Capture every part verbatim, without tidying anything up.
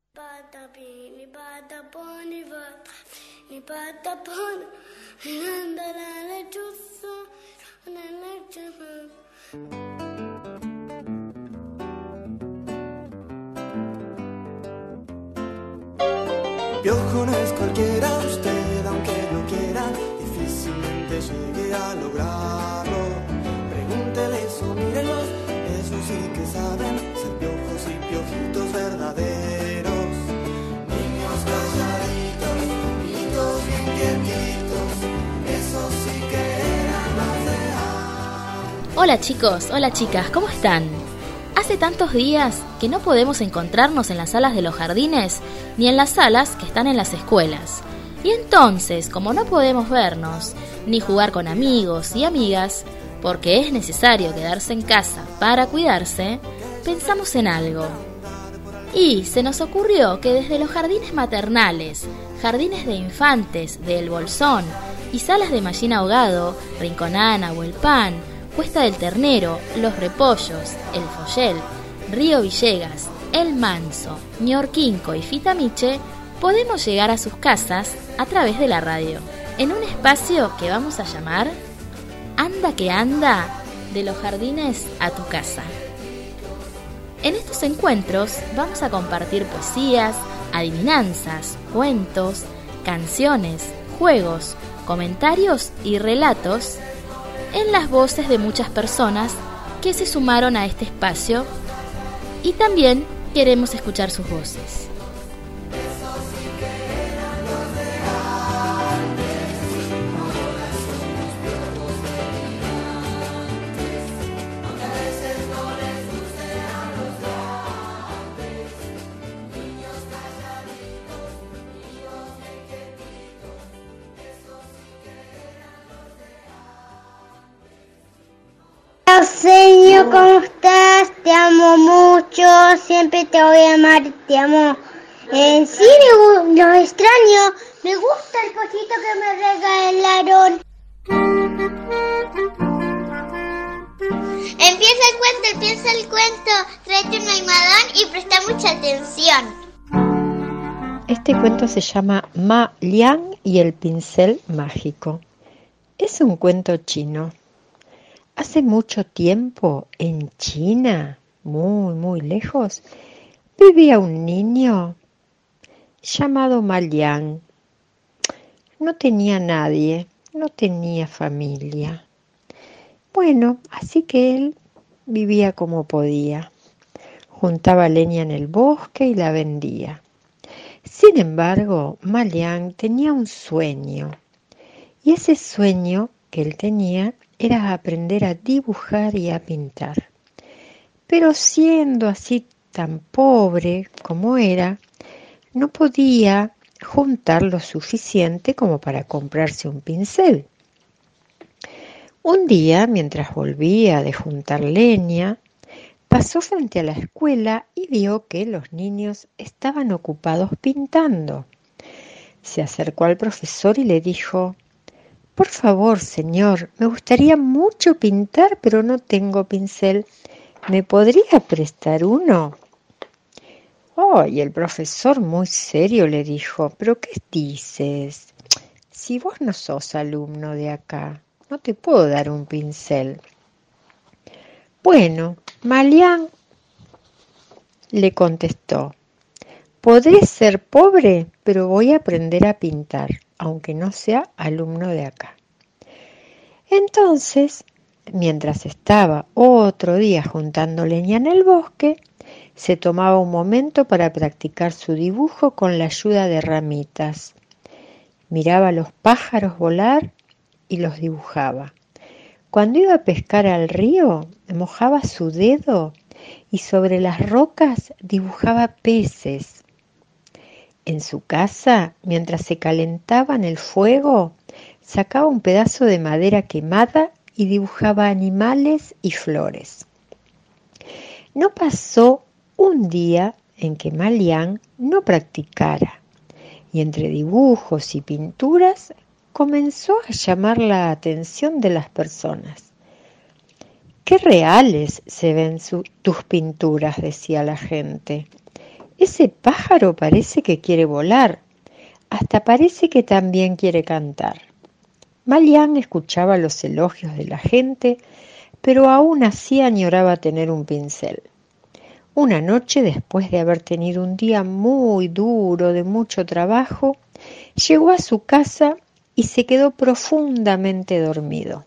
Piojo no es cualquiera, usted aunque lo quiera, difícilmente llegue a lograrlo. Pregúntele eso, mírenlos, eso sí que saben, ser piojos y piojitos verdaderos. Niños calladitos, niños bien quietitos, eso sí que eran los reales. Hola chicos, hola chicas, ¿cómo están? Hace tantos días que no podemos encontrarnos en las salas de los jardines ni en las salas que están en las escuelas. Y entonces, como no podemos vernos ni jugar con amigos y amigas, porque es necesario quedarse en casa para cuidarse, pensamos en algo. Y se nos ocurrió que desde los jardines maternales, jardines de infantes de El Bolsón y salas de Mallín Ahogado, Rinconana, Huelpán, Cuesta del Ternero, Los Repollos, El Follel, Río Villegas, El Manso, Ñorquinco y Fitamiche, podemos llegar a sus casas a través de la radio, en un espacio que vamos a llamar Anda que anda, de los jardines a tu casa. En estos encuentros vamos a compartir poesías, adivinanzas, cuentos, canciones, juegos, comentarios y relatos en las voces de muchas personas que se sumaron a este espacio, y también queremos escuchar sus voces. Señor, ¿cómo estás? Te amo mucho, siempre te voy a amar, te amo. En sí, me, lo extraño, me gusta el cosito que me regalaron. Empieza el cuento, empieza el cuento, tráete un almohadón y presta mucha atención. Este cuento se llama Ma Liang y el pincel mágico. Es un cuento chino. Hace mucho tiempo, en China, muy, muy lejos, vivía un niño llamado Ma Liang. No tenía nadie, no tenía familia. Bueno, así que él vivía como podía. Juntaba leña en el bosque y la vendía. Sin embargo, Ma Liang tenía un sueño. Y ese sueño que él tenía era aprender a dibujar y a pintar. Pero siendo así tan pobre como era, no podía juntar lo suficiente como para comprarse un pincel. Un día, mientras volvía de juntar leña, pasó frente a la escuela y vio que los niños estaban ocupados pintando. Se acercó al profesor y le dijo: «Por favor, señor, me gustaría mucho pintar, pero no tengo pincel. ¿Me podría prestar uno?» Oh, y el profesor muy serio le dijo: «¿Pero qué dices? Si vos no sos alumno de acá, no te puedo dar un pincel». «Bueno, Ma Liang», le contestó, «podré ser pobre, pero voy a aprender a pintar, aunque no sea alumno de acá». Entonces, mientras estaba otro día juntando leña en el bosque, se tomaba un momento para practicar su dibujo con la ayuda de ramitas. Miraba a los pájaros volar y los dibujaba. Cuando iba a pescar al río, mojaba su dedo y sobre las rocas dibujaba peces. En su casa, mientras se calentaba en el fuego, sacaba un pedazo de madera quemada y dibujaba animales y flores. No pasó un día en que Ma Liang no practicara, y entre dibujos y pinturas comenzó a llamar la atención de las personas. «Qué reales se ven su, tus pinturas», decía la gente. ese pájaro parece que quiere volar, hasta parece que también quiere cantar. Malián escuchaba los elogios de la gente, pero aún así añoraba tener un pincel. Una noche, después de haber tenido un día muy duro, de mucho trabajo, llegó a su casa y se quedó profundamente dormido.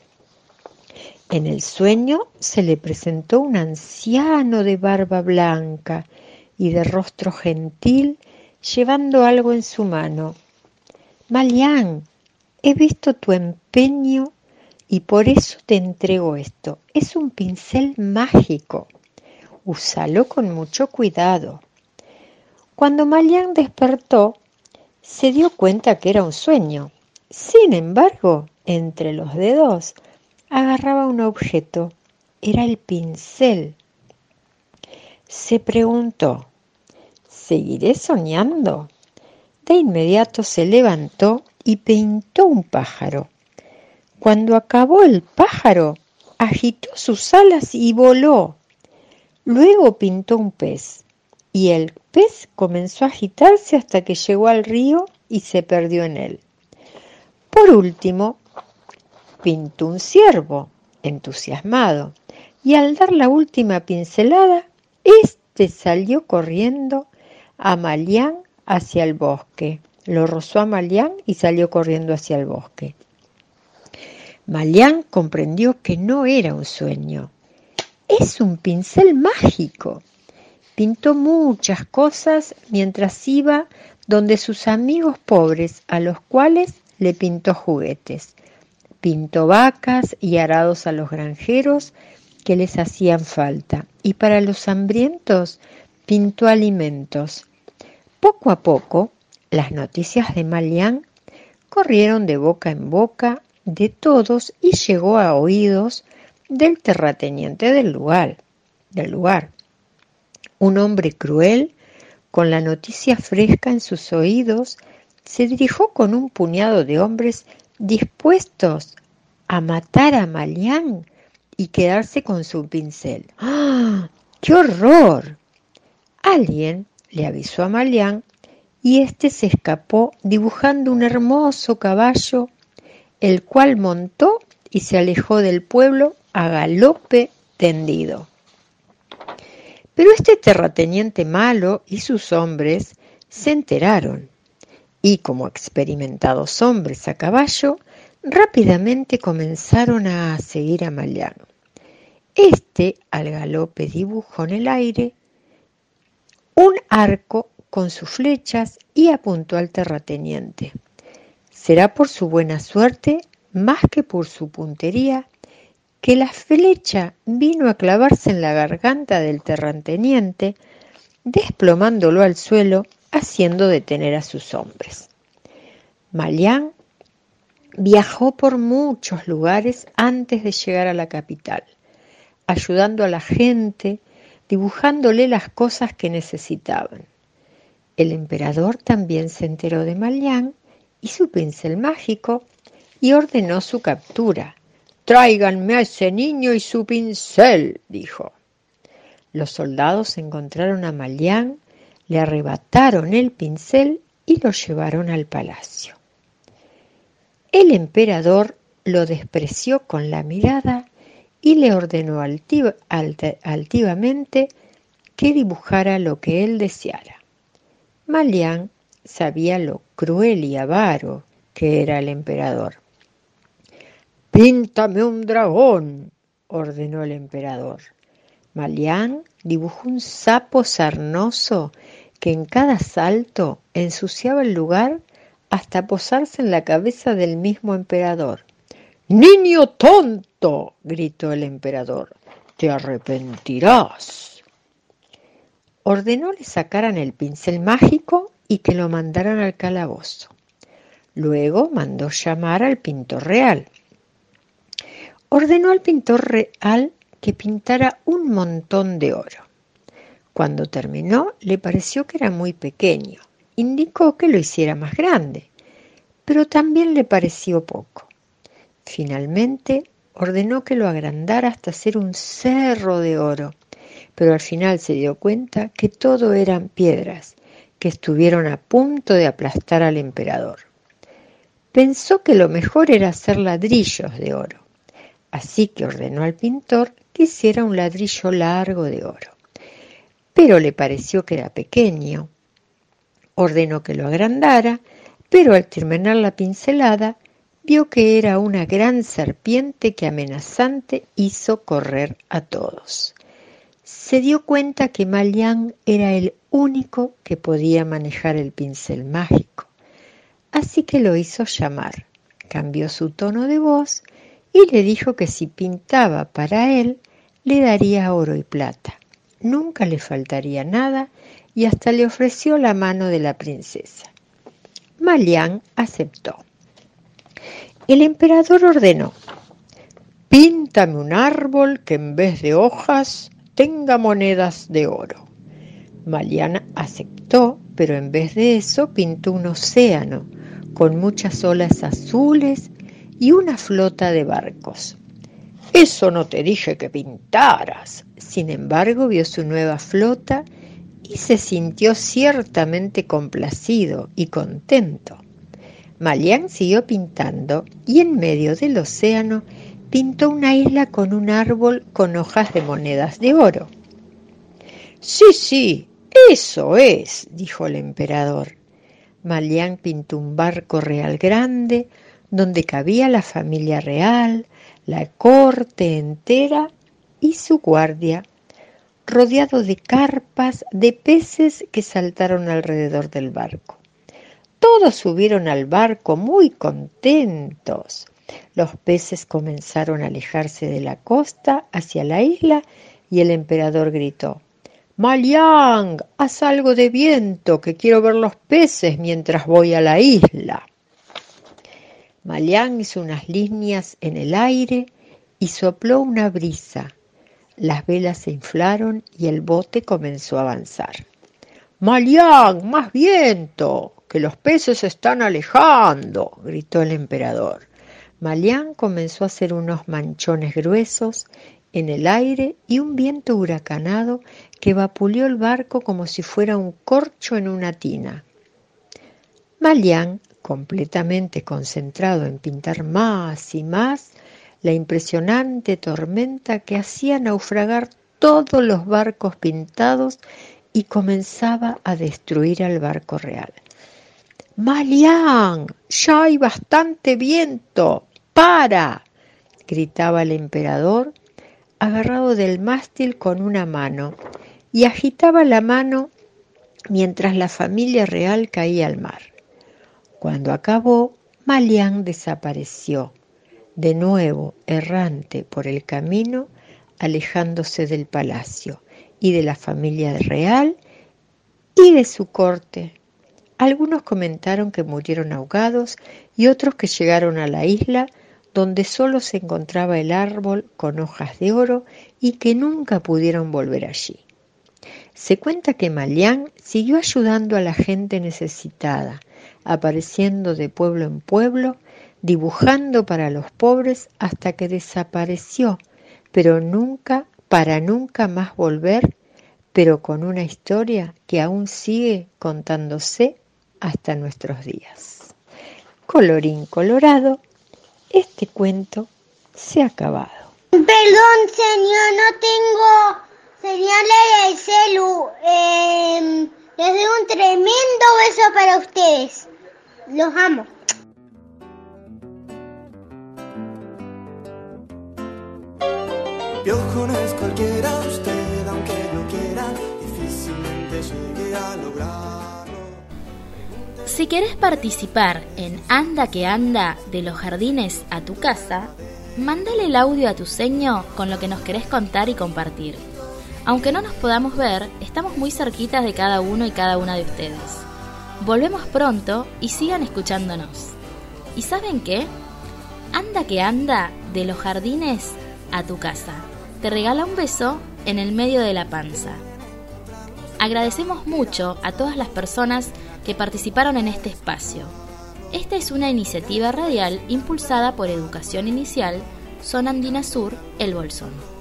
En el sueño se le presentó un anciano de barba blanca y de rostro gentil, llevando algo en su mano. Malián, he visto tu empeño y por eso te entrego esto. Es un pincel mágico. Úsalo con mucho cuidado. Cuando Malián despertó, se dio cuenta que era un sueño. Sin embargo, entre los dedos agarraba un objeto. Era el pincel. Se preguntó, ¿seguiré soñando? De inmediato se levantó y pintó un pájaro. Cuando acabó el pájaro, agitó sus alas y voló. Luego pintó un pez, y el pez comenzó a agitarse hasta que llegó al río y se perdió en él. Por último, pintó un ciervo, entusiasmado, y al dar la última pincelada, éste salió corriendo a Malián hacia el bosque. Lo rozó a Malián y salió corriendo hacia el bosque. Malián comprendió que no era un sueño. Es un pincel mágico. Pintó muchas cosas mientras iba donde sus amigos pobres, a los cuales le pintó juguetes. Pintó vacas y arados a los granjeros que les hacían falta. Y para los hambrientos pintó alimentos. Poco a poco, las noticias de Malián corrieron de boca en boca de todos y llegó a oídos del terrateniente del lugar, del lugar. Un hombre cruel, con la noticia fresca en sus oídos, se dirigió con un puñado de hombres dispuestos a matar a Malián y quedarse con su pincel. ¡Ah! ¡Qué horror! Alguien le avisó a Malián y éste se escapó dibujando un hermoso caballo, el cual montó y se alejó del pueblo a galope tendido. Pero este terrateniente malo y sus hombres se enteraron y, como experimentados hombres a caballo, rápidamente comenzaron a seguir a Malián. Este al galope dibujó en el aire un arco con sus flechas y apuntó al terrateniente. Será por su buena suerte, más que por su puntería, que la flecha vino a clavarse en la garganta del terrateniente, desplomándolo al suelo, haciendo detener a sus hombres. Malián viajó por muchos lugares antes de llegar a la capital, ayudando a la gente, dibujándole las cosas que necesitaban. El emperador también se enteró de Malián y su pincel mágico y ordenó su captura. «Tráiganme a ese niño y su pincel», dijo. Los soldados encontraron a Malián, le arrebataron el pincel y lo llevaron al palacio. El emperador lo despreció con la mirada y le ordenó altiva, alta, altivamente que dibujara lo que él deseara. Malián sabía lo cruel y avaro que era el emperador. «Píntame un dragón», ordenó el emperador. Malián dibujó un sapo sarnoso que en cada salto ensuciaba el lugar hasta posarse en la cabeza del mismo emperador. «¡Niño tonto!», gritó el emperador, «te arrepentirás». Ordenó le sacaran el pincel mágico y que lo mandaran al calabozo. Luego mandó llamar al pintor real. Ordenó al pintor real que pintara un montón de oro. Cuando terminó, le pareció que era muy pequeño. Indicó que lo hiciera más grande, pero también le pareció poco. Finalmente, ordenó que lo agrandara hasta ser un cerro de oro, pero al final se dio cuenta que todo eran piedras, que estuvieron a punto de aplastar al emperador. Pensó que lo mejor era hacer ladrillos de oro, así que ordenó al pintor que hiciera un ladrillo largo de oro. Pero le pareció que era pequeño. Ordenó que lo agrandara, pero al terminar la pincelada, vio que era una gran serpiente que amenazante hizo correr a todos. Se dio cuenta que Ma Liang era el único que podía manejar el pincel mágico, así que lo hizo llamar, cambió su tono de voz y le dijo que si pintaba para él, le daría oro y plata, nunca le faltaría nada y hasta le ofreció la mano de la princesa. Ma Liang aceptó. El emperador ordenó: píntame un árbol que en vez de hojas tenga monedas de oro. Ma Liang aceptó, pero en vez de eso pintó un océano con muchas olas azules y una flota de barcos. Eso no te dije que pintaras. Sin embargo, vio su nueva flota y se sintió ciertamente complacido y contento. Ma Liang siguió pintando y en medio del océano pintó una isla con un árbol con hojas de monedas de oro. Sí, sí, eso es, dijo el emperador. Ma Liang pintó un barco real grande donde cabía la familia real, la corte entera y su guardia, rodeado de carpas de peces que saltaron alrededor del barco. Todos subieron al barco muy contentos. Los peces comenzaron a alejarse de la costa hacia la isla y el emperador gritó: Ma Liang, haz algo de viento, que quiero ver los peces mientras voy a la isla. Ma Liang hizo unas líneas en el aire y sopló una brisa. Las velas se inflaron y el bote comenzó a avanzar. Ma Liang, más viento, que los peces se están alejando, gritó el emperador. Ma Liang comenzó a hacer unos manchones gruesos en el aire y un viento huracanado que vapuleó el barco como si fuera un corcho en una tina. Ma Liang, completamente concentrado en pintar más y más la impresionante tormenta que hacía naufragar todos los barcos pintados y comenzaba a destruir al barco real. Ma Liang, ya hay bastante viento, ¡para!, gritaba el emperador, agarrado del mástil con una mano, y agitaba la mano mientras la familia real caía al mar. Cuando acabó, Ma Liang desapareció, de nuevo errante por el camino, alejándose del palacio y de la familia real y de su corte. Algunos comentaron que murieron ahogados y otros que llegaron a la isla donde solo se encontraba el árbol con hojas de oro y que nunca pudieron volver allí. Se cuenta que Ma Liang siguió ayudando a la gente necesitada, apareciendo de pueblo en pueblo, dibujando para los pobres hasta que desapareció, pero nunca, para nunca más volver, pero con una historia que aún sigue contándose hasta nuestros días. Colorín colorado, este cuento se ha acabado. Perdón, señor, no tengo señales del celu. Eh, les doy un tremendo beso para ustedes. Los amo. Piojo no es cualquiera, usted aunque lo quiera, difícilmente llegue a lograrlo. Si querés participar en Anda que Anda de los jardines a tu casa, mándale el audio a tu seño con lo que nos querés contar y compartir. Aunque no nos podamos ver, estamos muy cerquitas de cada uno y cada una de ustedes. Volvemos pronto y sigan escuchándonos. ¿Y saben qué? Anda que Anda de los jardines a tu casa. Te regala un beso en el medio de la panza. Agradecemos mucho a todas las personas que participaron en este espacio. Esta es una iniciativa radial impulsada por Educación Inicial, Zona Andina Sur, El Bolsón.